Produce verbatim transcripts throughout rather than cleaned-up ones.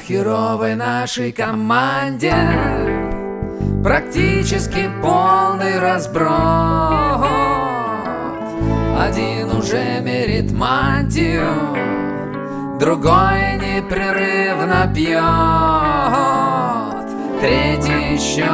херовой нашей команде практически полный разброд. Один уже мерит мантию, другой непрерывно пьет, третий еще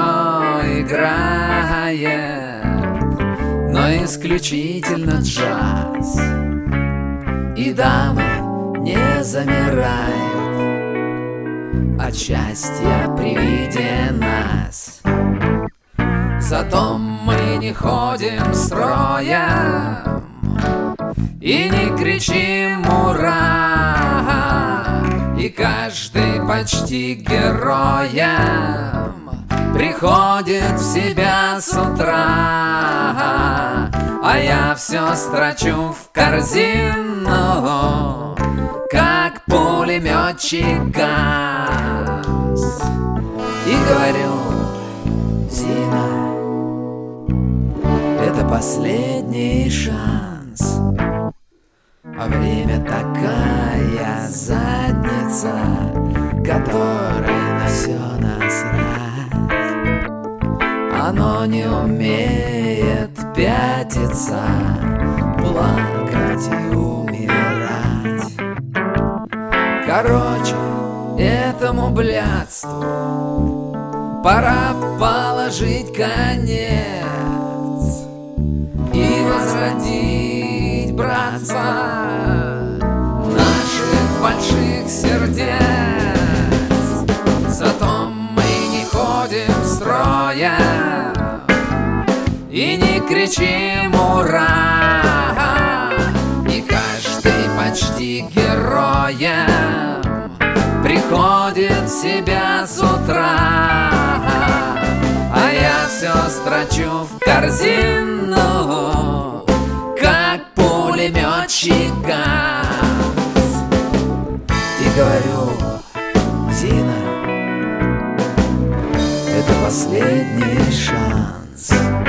играет, но исключительно джаз. И дамы не замирают от счастья при виде нас. Зато мы не ходим строем и не кричим «Ура!», и каждый почти героем приходит в себя с утра. А я все строчу в корзину, как пулеметчик газ, и говорю: Зина, это последний шанс, а время такая задница, которой на все насрать. Оно не умеет пятиться, плакать и умирать. Короче, этому блядству пора положить конец и возродить братство наших больших сердец. Зато мы не ходим строем и не кричим «Ура!», и каждый почти героем приходит в себя с утра. А я все строчу в корзину, как пулеметчик газ, и говорю: Зина, это последний шанс.